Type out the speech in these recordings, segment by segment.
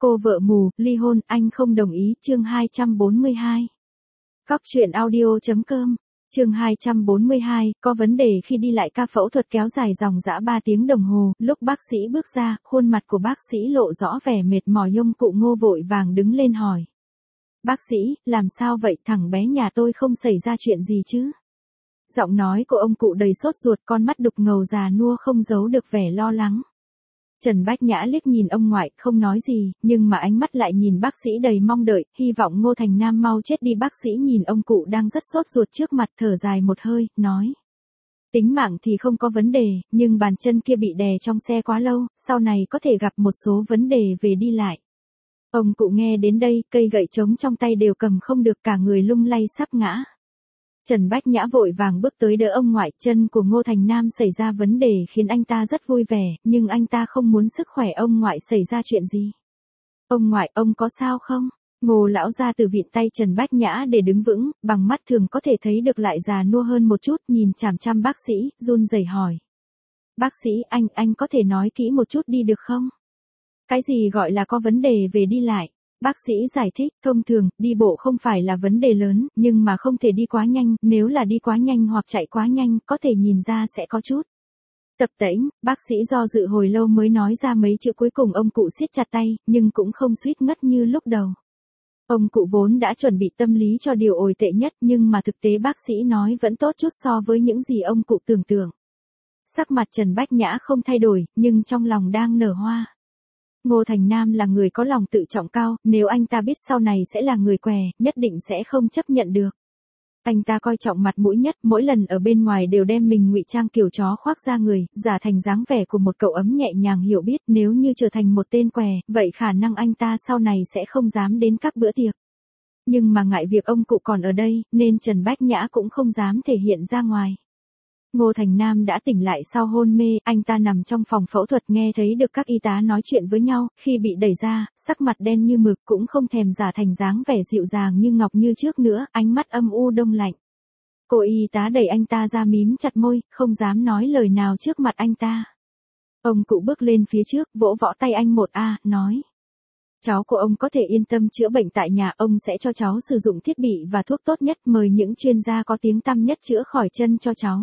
Cô vợ mù, ly hôn, anh không đồng ý, chương 242. Cóc truyện audio.com, chương 242, có vấn đề khi đi lại ca phẫu thuật kéo dài dòng dã 3 tiếng đồng hồ, lúc bác sĩ bước ra, khuôn mặt của bác sĩ lộ rõ vẻ mệt mỏi. Ông cụ Ngô vội vàng đứng lên hỏi. Bác sĩ, làm sao vậy, thằng bé nhà tôi không xảy ra chuyện gì chứ? Giọng nói của ông cụ đầy sốt ruột, con mắt đục ngầu già nua không giấu được vẻ lo lắng. Trần Bách Nhã liếc nhìn ông ngoại, không nói gì, nhưng mà ánh mắt lại nhìn bác sĩ đầy mong đợi, hy vọng Ngô Thành Nam mau chết đi. Bác sĩ nhìn ông cụ đang rất sốt ruột trước mặt, thở dài một hơi, nói. Tính mạng thì không có vấn đề, nhưng bàn chân kia bị đè trong xe quá lâu, sau này có thể gặp một số vấn đề về đi lại. Ông cụ nghe đến đây, cây gậy trống trong tay đều cầm không được, cả người lung lay sắp ngã. Trần Bách Nhã vội vàng bước tới đỡ ông ngoại. Chân của Ngô Thành Nam xảy ra vấn đề khiến anh ta rất vui vẻ, nhưng anh ta không muốn sức khỏe ông ngoại xảy ra chuyện gì. Ông ngoại, ông có sao không? Ngô lão ra từ vịn tay Trần Bách Nhã để đứng vững, bằng mắt thường có thể thấy được lại già nua hơn một chút, nhìn chằm chằm bác sĩ, run rẩy hỏi. Bác sĩ, anh có thể nói kỹ một chút đi được không? Cái gì gọi là có vấn đề về đi lại? Bác sĩ giải thích, thông thường, đi bộ không phải là vấn đề lớn, nhưng mà không thể đi quá nhanh, nếu là đi quá nhanh hoặc chạy quá nhanh, có thể nhìn ra sẽ có chút tập tễnh. Bác sĩ do dự hồi lâu mới nói ra mấy chữ cuối cùng. Ông cụ siết chặt tay, nhưng cũng không suýt ngất như lúc đầu. Ông cụ vốn đã chuẩn bị tâm lý cho điều tồi tệ nhất, nhưng mà thực tế bác sĩ nói vẫn tốt chút so với những gì ông cụ tưởng tượng. Sắc mặt Trần Bách Nhã không thay đổi, nhưng trong lòng đang nở hoa. Ngô Thành Nam là người có lòng tự trọng cao, nếu anh ta biết sau này sẽ là người què, nhất định sẽ không chấp nhận được. Anh ta coi trọng mặt mũi nhất, mỗi lần ở bên ngoài đều đem mình ngụy trang kiểu chó khoác ra người, giả thành dáng vẻ của một cậu ấm nhẹ nhàng hiểu biết. Nếu như trở thành một tên què, vậy khả năng anh ta sau này sẽ không dám đến các bữa tiệc. Nhưng mà ngại việc ông cụ còn ở đây, nên Trần Bách Nhã cũng không dám thể hiện ra ngoài. Ngô Thành Nam đã tỉnh lại sau hôn mê, anh ta nằm trong phòng phẫu thuật nghe thấy được các y tá nói chuyện với nhau, khi bị đẩy ra, sắc mặt đen như mực, cũng không thèm giả thành dáng vẻ dịu dàng như ngọc như trước nữa, ánh mắt âm u đông lạnh. Cô y tá đẩy anh ta ra mím chặt môi, không dám nói lời nào trước mặt anh ta. Ông cụ bước lên phía trước, vỗ võ tay anh một nói. Cháu của ông có thể yên tâm chữa bệnh tại nhà, ông sẽ cho cháu sử dụng thiết bị và thuốc tốt nhất, mời những chuyên gia có tiếng tăm nhất chữa khỏi chân cho cháu.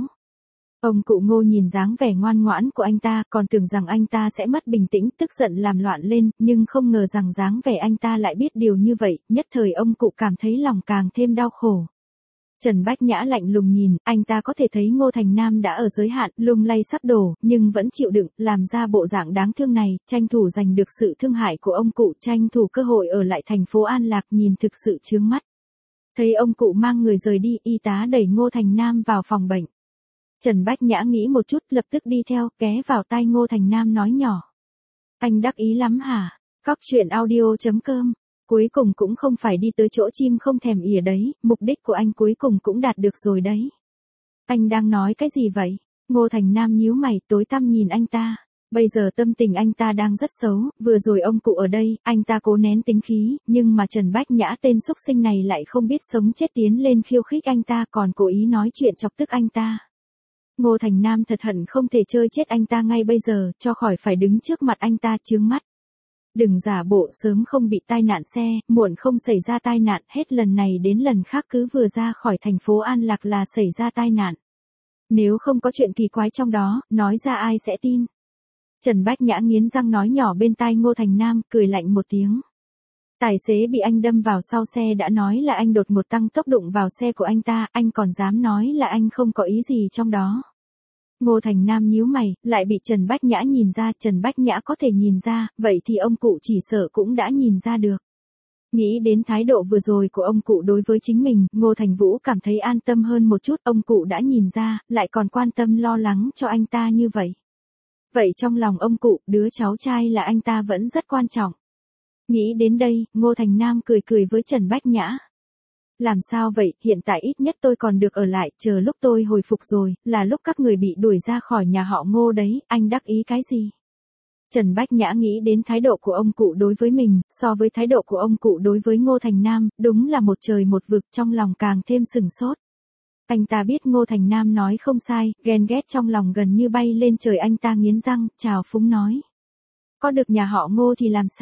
Ông cụ Ngô nhìn dáng vẻ ngoan ngoãn của anh ta, còn tưởng rằng anh ta sẽ mất bình tĩnh, tức giận làm loạn lên, nhưng không ngờ rằng dáng vẻ anh ta lại biết điều như vậy, nhất thời ông cụ cảm thấy lòng càng thêm đau khổ. Trần Bách Nhã lạnh lùng nhìn, anh ta có thể thấy Ngô Thành Nam đã ở giới hạn, lung lay sắp đổ, nhưng vẫn chịu đựng, làm ra bộ dạng đáng thương này, tranh thủ giành được sự thương hại của ông cụ, tranh thủ cơ hội ở lại thành phố An Lạc, nhìn thực sự chướng mắt. Thấy ông cụ mang người rời đi, y tá đẩy Ngô Thành Nam vào phòng bệnh. Trần Bách Nhã nghĩ một chút, lập tức đi theo, ghé vào tai Ngô Thành Nam nói nhỏ. Anh đắc ý lắm hả? Cóc truyện audio.com, cuối cùng cũng không phải đi tới chỗ chim không thèm ỉa đấy, mục đích của anh cuối cùng cũng đạt được rồi đấy. Anh đang nói cái gì vậy? Ngô Thành Nam nhíu mày, tối tăm nhìn anh ta. Bây giờ tâm tình anh ta đang rất xấu, vừa rồi ông cụ ở đây, anh ta cố nén tính khí, nhưng mà Trần Bách Nhã tên xúc sinh này lại không biết sống chết tiến lên khiêu khích anh ta, còn cố ý nói chuyện chọc tức anh ta. Ngô Thành Nam thật hận không thể chơi chết anh ta ngay bây giờ, cho khỏi phải đứng trước mặt anh ta chướng mắt. Đừng giả bộ sớm không bị tai nạn xe, muộn không xảy ra tai nạn, hết lần này đến lần khác cứ vừa ra khỏi thành phố An Lạc là xảy ra tai nạn. Nếu không có chuyện kỳ quái trong đó, nói ra ai sẽ tin. Trần Bách Nhã nghiến răng nói nhỏ bên tai Ngô Thành Nam, cười lạnh một tiếng. Tài xế bị anh đâm vào sau xe đã nói là anh đột ngột tăng tốc đụng vào xe của anh ta, anh còn dám nói là anh không có ý gì trong đó. Ngô Thành Nam nhíu mày, lại bị Trần Bách Nhã nhìn ra, Trần Bách Nhã có thể nhìn ra, vậy thì ông cụ chỉ sợ cũng đã nhìn ra được. Nghĩ đến thái độ vừa rồi của ông cụ đối với chính mình, Ngô Thành Vũ cảm thấy an tâm hơn một chút, ông cụ đã nhìn ra, lại còn quan tâm lo lắng cho anh ta như vậy. Vậy trong lòng ông cụ, đứa cháu trai là anh ta vẫn rất quan trọng. Nghĩ đến đây, Ngô Thành Nam cười cười với Trần Bách Nhã. Làm sao vậy, hiện tại ít nhất tôi còn được ở lại, chờ lúc tôi hồi phục rồi, là lúc các người bị đuổi ra khỏi nhà họ Ngô đấy, anh đắc ý cái gì? Trần Bách Nhã nghĩ đến thái độ của ông cụ đối với mình, so với thái độ của ông cụ đối với Ngô Thành Nam, đúng là một trời một vực, trong lòng càng thêm sừng sốt. Anh ta biết Ngô Thành Nam nói không sai, ghen ghét trong lòng gần như bay lên trời, anh ta nghiến răng, trào phúng nói. Có được nhà họ Ngô thì làm sao?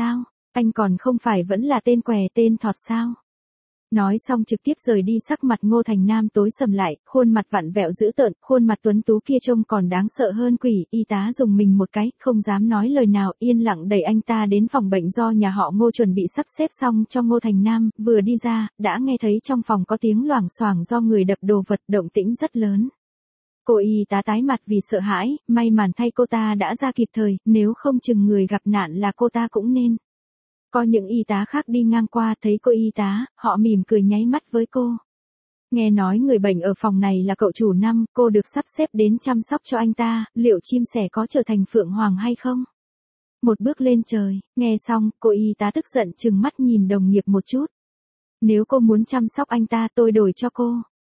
Anh còn không phải vẫn là tên què tên thọt sao? Nói xong trực tiếp rời đi, sắc mặt Ngô Thành Nam tối sầm lại, khuôn mặt vặn vẹo dữ tợn, khuôn mặt tuấn tú kia trông còn đáng sợ hơn quỷ. Y tá dùng mình một cái, không dám nói lời nào, yên lặng đẩy anh ta đến phòng bệnh do nhà họ Ngô chuẩn bị sắp xếp xong cho Ngô Thành Nam. Vừa đi ra, đã nghe thấy trong phòng có tiếng loảng xoảng do người đập đồ vật, động tĩnh rất lớn. Cô y tá tái mặt vì sợ hãi, may mắn thay cô ta đã ra kịp thời, nếu không chừng người gặp nạn là cô ta cũng nên. Có những y tá khác đi ngang qua thấy cô y tá, họ mỉm cười nháy mắt với cô. Nghe nói người bệnh ở phòng này là cậu chủ Năm, cô được sắp xếp đến chăm sóc cho anh ta, liệu chim sẻ có trở thành phượng hoàng hay không? Một bước lên trời, nghe xong, cô y tá tức giận trừng mắt nhìn đồng nghiệp một chút. Nếu cô muốn chăm sóc anh ta tôi đổi cho cô.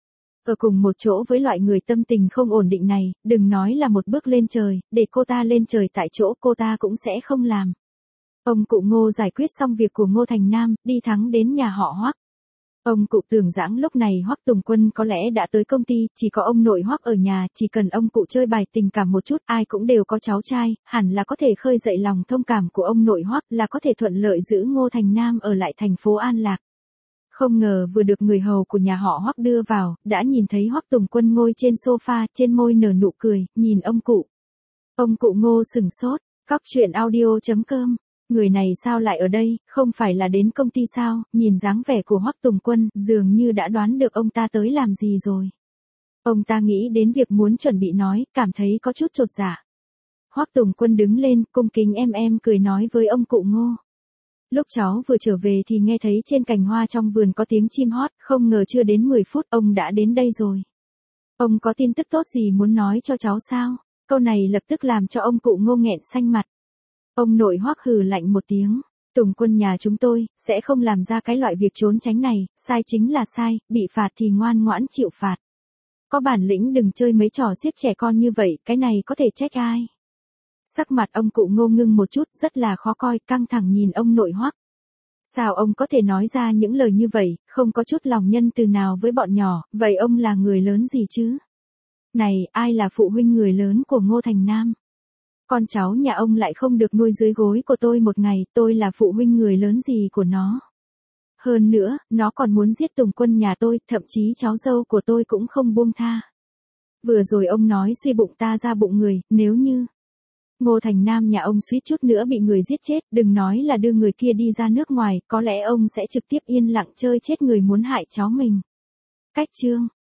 Ở cùng một chỗ với loại người tâm tình không ổn định này, đừng nói là một bước lên trời, để cô ta lên trời tại chỗ cô ta cũng sẽ không làm. Ông cụ Ngô giải quyết xong việc của Ngô Thành Nam, đi thẳng đến nhà họ Hoắc. Ông cụ tưởng rằng lúc này Hoắc Tùng Quân có lẽ đã tới công ty, chỉ có ông nội Hoắc ở nhà, chỉ cần ông cụ chơi bài tình cảm một chút, ai cũng đều có cháu trai, hẳn là có thể khơi dậy lòng thông cảm của ông nội Hoắc, là có thể thuận lợi giữ Ngô Thành Nam ở lại thành phố An Lạc. Không ngờ vừa được người hầu của nhà họ Hoắc đưa vào, đã nhìn thấy Hoắc Tùng Quân ngồi trên sofa, trên môi nở nụ cười, nhìn ông cụ. Ông cụ Ngô sừng sốt, coctruyện.audio.com. Người này sao lại ở đây, không phải là đến công ty sao? Nhìn dáng vẻ của Hoắc Tùng Quân, dường như đã đoán được ông ta tới làm gì rồi. Ông ta nghĩ đến việc muốn chuẩn bị nói, cảm thấy có chút chột dạ. Hoắc Tùng Quân đứng lên, cung kính em cười nói với ông cụ Ngô. Lúc cháu vừa trở về thì nghe thấy trên cành hoa trong vườn có tiếng chim hót, không ngờ chưa đến 10 phút ông đã đến đây rồi. Ông có tin tức tốt gì muốn nói cho cháu sao? Câu này lập tức làm cho ông cụ Ngô nghẹn xanh mặt. Ông nội Hoắc hừ lạnh một tiếng, Tùng Quân nhà chúng tôi, sẽ không làm ra cái loại việc trốn tránh này, sai chính là sai, bị phạt thì ngoan ngoãn chịu phạt. Có bản lĩnh đừng chơi mấy trò xiếc trẻ con như vậy, cái này có thể trách ai. Sắc mặt ông cụ Ngô ngưng một chút, rất là khó coi, căng thẳng nhìn ông nội Hoắc. Sao ông có thể nói ra những lời như vậy, không có chút lòng nhân từ nào với bọn nhỏ, vậy ông là người lớn gì chứ? Này, ai là phụ huynh người lớn của Ngô Thành Nam? Con cháu nhà ông lại không được nuôi dưới gối của tôi một ngày, tôi là phụ huynh người lớn gì của nó. Hơn nữa, nó còn muốn giết Tùng Quân nhà tôi, thậm chí cháu dâu của tôi cũng không buông tha. Vừa rồi ông nói suy bụng ta ra bụng người, nếu như Ngô Thành Nam nhà ông suýt chút nữa bị người giết chết, đừng nói là đưa người kia đi ra nước ngoài, có lẽ ông sẽ trực tiếp yên lặng chơi chết người muốn hại cháu mình. Cách chương